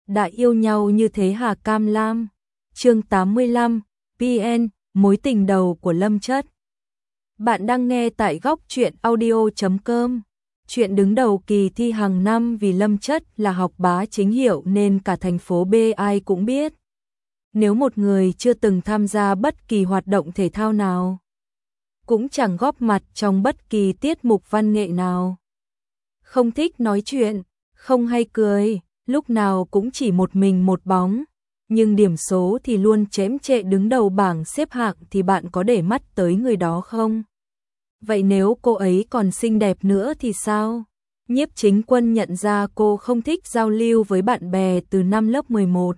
đã yêu nhau như thế hả Cam Lam? Chương 85, PN, mối tình đầu của Lâm Chất. Bạn đang nghe tại góc truyện audio.com. Chuyện đứng đầu kỳ thi hàng năm vì Lâm Chất là học bá chính hiệu nên cả thành phố B ai cũng biết. Nếu một người chưa từng tham gia bất kỳ hoạt động thể thao nào, cũng chẳng góp mặt trong bất kỳ tiết mục văn nghệ nào, không thích nói chuyện, không hay cười, lúc nào cũng chỉ một mình một bóng, nhưng điểm số thì luôn chễm chệ đứng đầu bảng xếp hạng thì bạn có để mắt tới người đó không? Vậy nếu cô ấy còn xinh đẹp nữa thì sao? Nhiếp Chính Quân nhận ra cô không thích giao lưu với bạn bè từ năm lớp 11.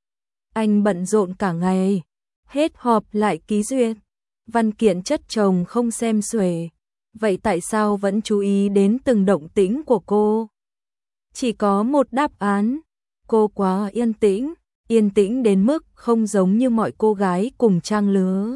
Anh bận rộn cả ngày, hết họp lại ký duyệt, văn kiện chất chồng không xem xuể. Vậy tại sao vẫn chú ý đến từng động tĩnh của cô? Chỉ có một đáp án, cô quá yên tĩnh đến mức không giống như mọi cô gái cùng trang lứa.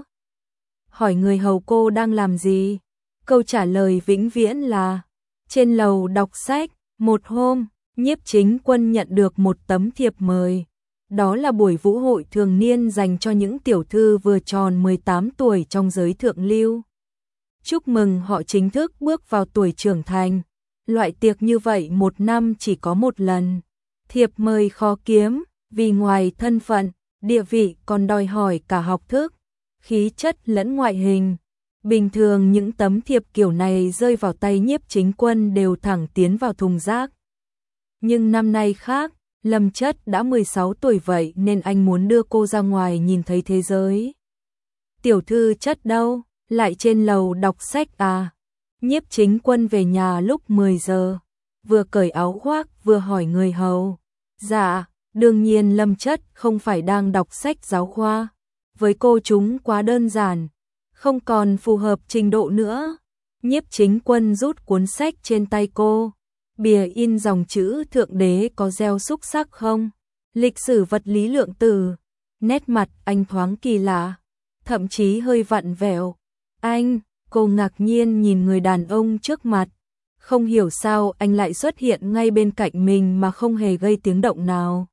Hỏi người hầu cô đang làm gì? Câu trả lời vĩnh viễn là trên lầu đọc sách. Một hôm, Nhiếp Chính Quân nhận được một tấm thiệp mời. Đó là buổi vũ hội thường niên dành cho những tiểu thư vừa tròn 18 tuổi trong giới thượng lưu. Chúc mừng họ chính thức bước vào tuổi trưởng thành. Loại tiệc như vậy một năm chỉ có một lần. Thiệp mời khó kiếm, vì ngoài thân phận, địa vị còn đòi hỏi cả học thức, khí chất lẫn ngoại hình. Bình thường những tấm thiệp kiểu này rơi vào tay Nhiếp Chính Quân đều thẳng tiến vào thùng rác. Nhưng năm nay khác, Lâm Chất đã 16 tuổi vậy nên anh muốn đưa cô ra ngoài nhìn thấy thế giới. Tiểu thư Chất đâu? Lại trên lầu đọc sách à? Nhiếp Chính Quân về nhà lúc 10 giờ, vừa cởi áo khoác vừa hỏi người hầu. Dạ, đương nhiên Lâm Chất không phải đang đọc sách giáo khoa. Với cô chúng quá đơn giản, không còn phù hợp trình độ nữa. Nhiếp Chính Quân rút cuốn sách trên tay cô. Bìa in dòng chữ thượng đế có gieo xúc sắc không? Lịch sử vật lý lượng tử. Nét mặt anh thoáng kỳ lạ, thậm chí hơi vặn vẹo. Anh, cô ngạc nhiên nhìn người đàn ông trước mặt. Không hiểu sao anh lại xuất hiện ngay bên cạnh mình mà không hề gây tiếng động nào.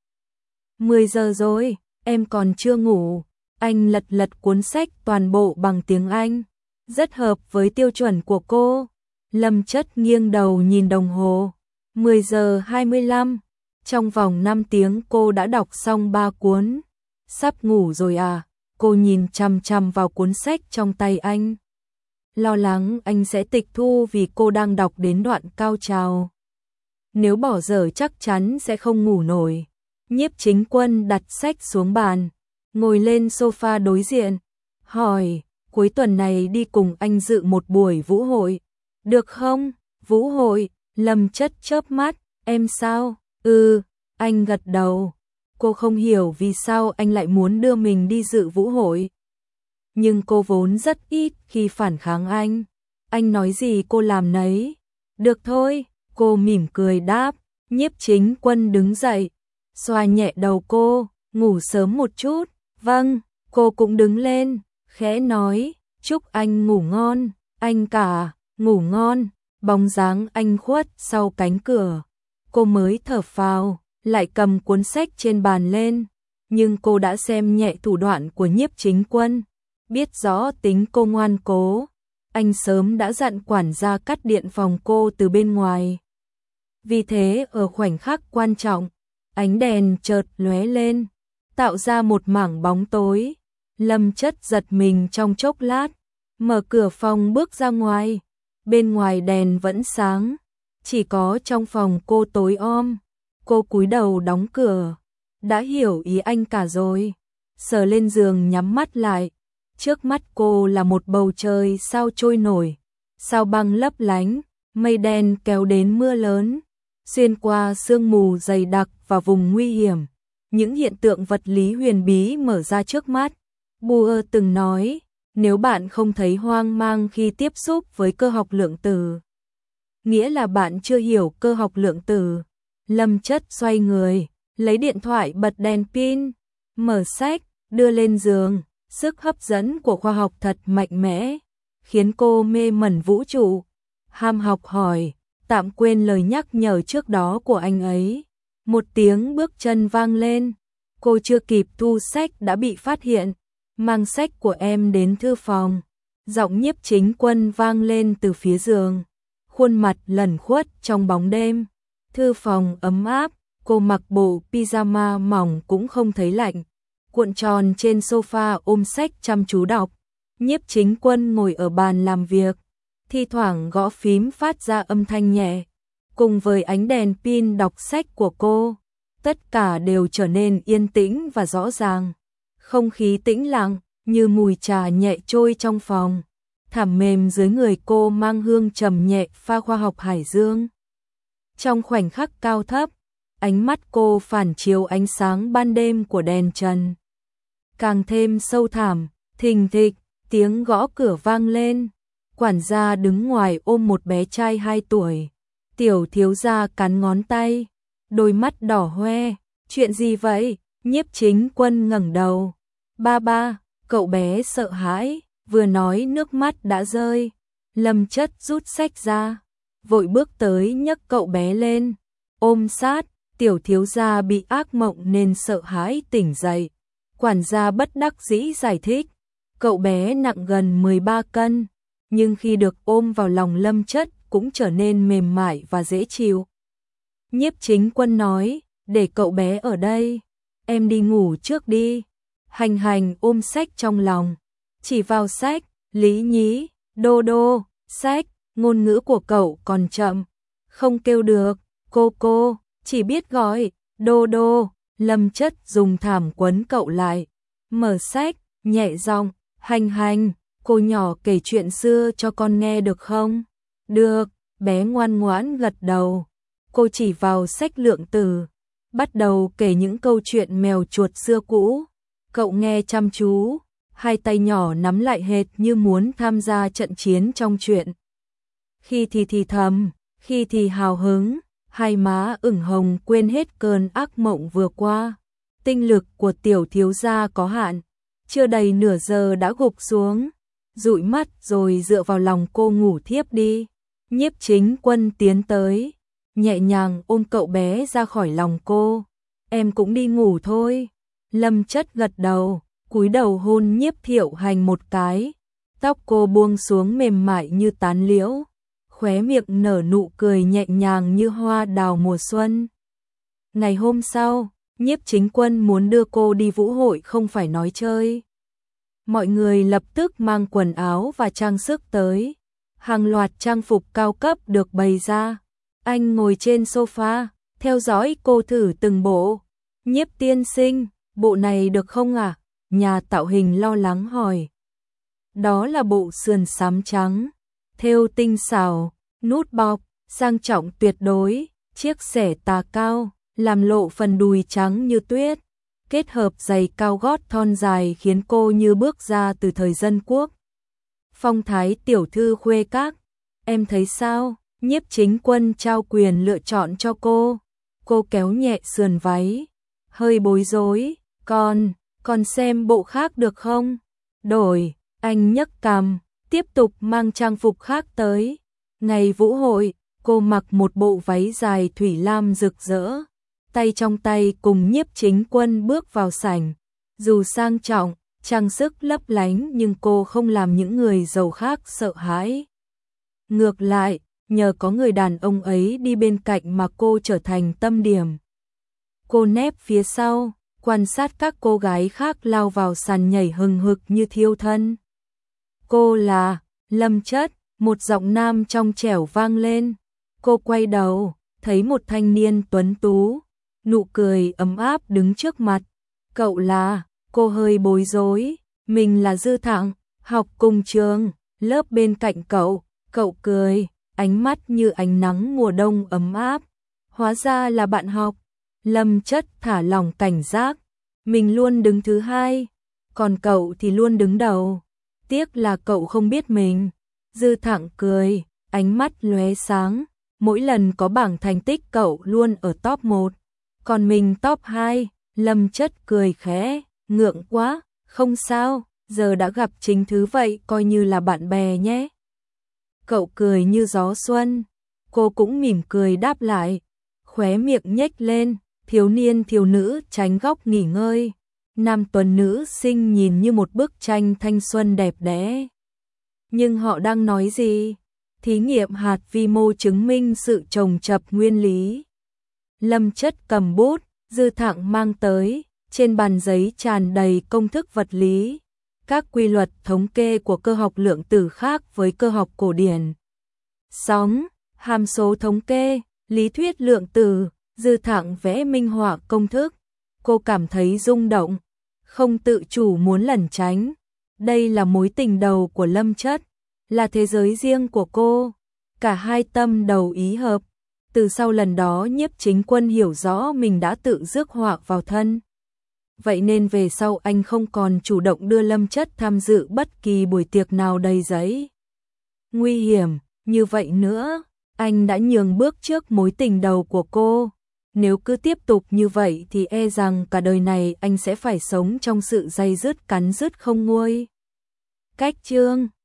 10 giờ rồi, em còn chưa ngủ. Anh lật cuốn sách toàn bộ bằng tiếng Anh, rất hợp với tiêu chuẩn của cô. Lâm Chất nghiêng đầu nhìn đồng hồ. 10 giờ 25. Trong vòng 5 tiếng cô đã đọc xong 3 cuốn. Sắp ngủ rồi à? Cô nhìn chằm chằm vào cuốn sách trong tay anh. Lo lắng anh sẽ tịch thu vì cô đang đọc đến đoạn cao trào. Nếu bỏ dở chắc chắn sẽ không ngủ nổi. Nhiếp Chính Quân đặt sách xuống bàn, ngồi lên sofa đối diện, hỏi, cuối tuần này đi cùng anh dự một buổi vũ hội, được không? Vũ hội? Lâm Chất chớp mắt, em sao? Anh gật đầu. Cô không hiểu vì sao anh lại muốn đưa mình đi dự vũ hội. Nhưng cô vốn rất ít khi phản kháng anh. Anh nói gì cô làm nấy. Được thôi, cô mỉm cười đáp. Nhiếp Chính Quân đứng dậy, xoa nhẹ đầu cô, ngủ sớm một chút. Vâng, cô cũng đứng lên, khẽ nói, chúc anh ngủ ngon. Anh cả, ngủ ngon. Bóng dáng anh khuất sau cánh cửa. Cô mới thở phào, lại cầm cuốn sách trên bàn lên. Nhưng cô đã xem nhẹ thủ đoạn của Nhiếp Chính Quân, biết rõ tính cô ngoan cố. Anh sớm đã dặn quản gia cắt điện phòng cô từ bên ngoài. Vì thế ở khoảnh khắc quan trọng, ánh đèn chợt lóe lên, tạo ra một mảng bóng tối. Lâm Chất giật mình trong chốc lát, mở cửa phòng bước ra ngoài. Bên ngoài đèn vẫn sáng, chỉ có trong phòng cô tối om. Cô cúi đầu đóng cửa, đã hiểu ý anh cả rồi. Sờ lên giường nhắm mắt lại, trước mắt cô là một bầu trời sao trôi nổi, sao băng lấp lánh, mây đen kéo đến mưa lớn, xuyên qua sương mù dày đặc và vùng nguy hiểm. Những hiện tượng vật lý huyền bí mở ra trước mắt. Bohr từng nói, nếu bạn không thấy hoang mang khi tiếp xúc với cơ học lượng tử, nghĩa là bạn chưa hiểu cơ học lượng tử. Lâm Chất xoay người, lấy điện thoại bật đèn pin, mở sách, đưa lên giường. Sức hấp dẫn của khoa học thật mạnh mẽ, khiến cô mê mẩn vũ trụ. Ham học hỏi, tạm quên lời nhắc nhở trước đó của anh ấy. Một tiếng bước chân vang lên, cô chưa kịp thu sách đã bị phát hiện. Mang sách của em đến thư phòng. Giọng Nhiếp Chính Quân vang lên từ phía giường. Khuôn mặt lẩn khuất trong bóng đêm. Thư phòng ấm áp, cô mặc bộ pyjama mỏng cũng không thấy lạnh. Cuộn tròn trên sofa ôm sách chăm chú đọc. Nhiếp Chính Quân ngồi ở bàn làm việc, thi thoảng gõ phím phát ra âm thanh nhẹ. Cùng với ánh đèn pin đọc sách của cô, tất cả đều trở nên yên tĩnh và rõ ràng. Không khí tĩnh lặng, như mùi trà nhẹ trôi trong phòng. Thảm mềm dưới người cô mang hương trầm nhẹ pha khoa học hải dương. Trong khoảnh khắc cao thấp, ánh mắt cô phản chiếu ánh sáng ban đêm của đèn trần. Càng thêm sâu thẳm, thình thịch, tiếng gõ cửa vang lên. Quản gia đứng ngoài ôm một bé trai 2 tuổi. Tiểu thiếu gia cắn ngón tay, đôi mắt đỏ hoe. Chuyện gì vậy? Nhiếp Chính Quân ngẩng đầu. Ba, cậu bé sợ hãi, vừa nói nước mắt đã rơi. Lâm Chất rút sách ra, vội bước tới nhấc cậu bé lên, ôm sát. Tiểu thiếu gia bị ác mộng nên sợ hãi tỉnh dậy. Quản gia bất đắc dĩ giải thích, cậu bé nặng gần 13 cân, nhưng khi được ôm vào lòng Lâm Chất cũng trở nên mềm mại và dễ chịu. Nhiếp Chính Quân nói, để cậu bé ở đây, em đi ngủ trước đi. Hành Hành ôm sách trong lòng, chỉ vào sách. Lý Nhí, Đô Đô, sách. Ngôn ngữ của cậu còn chậm, không kêu được. Cô, chỉ biết gọi Đô Đô. Lâm Chất dùng thảm quấn cậu lại, mở sách, nhẹ giọng, Hành, cô nhỏ kể chuyện xưa cho con nghe được không? Được, bé ngoan ngoãn gật đầu. Cô chỉ vào sách lượng từ, bắt đầu kể những câu chuyện mèo chuột xưa cũ. Cậu nghe chăm chú, hai tay nhỏ nắm lại hệt như muốn tham gia trận chiến trong chuyện. Khi thì thầm, khi thì hào hứng, hai má ửng hồng quên hết cơn ác mộng vừa qua. Tinh lực của tiểu thiếu gia có hạn, chưa đầy nửa giờ đã gục xuống, dụi mắt rồi dựa vào lòng cô ngủ thiếp đi. Nhiếp Chính Quân tiến tới, nhẹ nhàng ôm cậu bé ra khỏi lòng cô. Em cũng đi ngủ thôi. Lâm Chất gật đầu, cúi đầu hôn Nhiếp Thiệu Hành một cái. Tóc cô buông xuống mềm mại như tán liễu, khóe miệng nở nụ cười nhẹ nhàng như hoa đào mùa xuân. Ngày hôm sau, Nhiếp Chính Quân muốn đưa cô đi vũ hội không phải nói chơi. Mọi người lập tức mang quần áo và trang sức tới. Hàng loạt trang phục cao cấp được bày ra. Anh ngồi trên sofa, theo dõi cô thử từng bộ. Nhiếp tiên sinh, bộ này được không ạ? Nhà tạo hình lo lắng hỏi. Đó là bộ sườn xám trắng, thêu tinh xảo, nút bọc, sang trọng tuyệt đối, chiếc xẻ tà cao, làm lộ phần đùi trắng như tuyết. Kết hợp giày cao gót thon dài khiến cô như bước ra từ thời dân quốc. Phong thái tiểu thư khuê các, em thấy sao? Nhiếp Chính Quân trao quyền lựa chọn cho cô. Cô kéo nhẹ sườn váy, hơi bối rối, còn xem bộ khác được không? Đổi, anh nhấc cằm, tiếp tục mang trang phục khác tới. Ngày vũ hội, cô mặc một bộ váy dài thủy lam rực rỡ, tay trong tay cùng Nhiếp Chính Quân bước vào sảnh. Dù sang trọng, trang sức lấp lánh nhưng cô không làm những người giàu khác sợ hãi. Ngược lại, nhờ có người đàn ông ấy đi bên cạnh mà cô trở thành tâm điểm. Cô nép phía sau, quan sát các cô gái khác lao vào sàn nhảy hừng hực như thiêu thân. Cô là Lâm Chất, một giọng nam trong trẻo vang lên. Cô quay đầu, thấy một thanh niên tuấn tú, nụ cười ấm áp đứng trước mặt. Cậu là? Cô hơi bối rối. Mình là Dư Thặng, học cùng trường, lớp bên cạnh cậu. Cậu cười, ánh mắt như ánh nắng mùa đông ấm áp. Hóa ra là bạn học. Lâm Chất thả lỏng cảnh giác. Mình luôn đứng thứ hai, còn cậu thì luôn đứng đầu. Tiếc là cậu không biết mình. Dư Thặng cười, ánh mắt lóe sáng. Mỗi lần có bảng thành tích cậu luôn ở top 1, còn mình top 2. Lâm Chất cười khẽ, ngượng quá, không sao, giờ đã gặp chính thứ vậy coi như là bạn bè nhé. Cậu cười như gió xuân, cô cũng mỉm cười đáp lại, khóe miệng nhếch lên, thiếu niên thiếu nữ tránh góc nghỉ ngơi, nam tuấn nữ sinh nhìn như một bức tranh thanh xuân đẹp đẽ. Nhưng họ đang nói gì? Thí nghiệm hạt vi mô chứng minh sự chồng chập nguyên lý. Lâm Chất cầm bút, Dư Thặng mang tới, trên bàn giấy tràn đầy công thức vật lý, các quy luật thống kê của cơ học lượng tử khác với cơ học cổ điển. Sóng, hàm số thống kê, lý thuyết lượng tử, Dư Thặng vẽ minh họa công thức. Cô cảm thấy rung động, không tự chủ muốn lẩn tránh. Đây là mối tình đầu của Lâm Chất, là thế giới riêng của cô. Cả hai tâm đầu ý hợp. Từ sau lần đó Nhiếp Chính Quân hiểu rõ mình đã tự rước họa vào thân. Vậy nên về sau anh không còn chủ động đưa Lâm Chất tham dự bất kỳ buổi tiệc nào đầy giấy nguy hiểm như vậy nữa. Anh đã nhường bước trước mối tình đầu của cô. Nếu cứ tiếp tục như vậy thì e rằng cả đời này anh sẽ phải sống trong sự day dứt cắn rứt không nguôi. Cách chương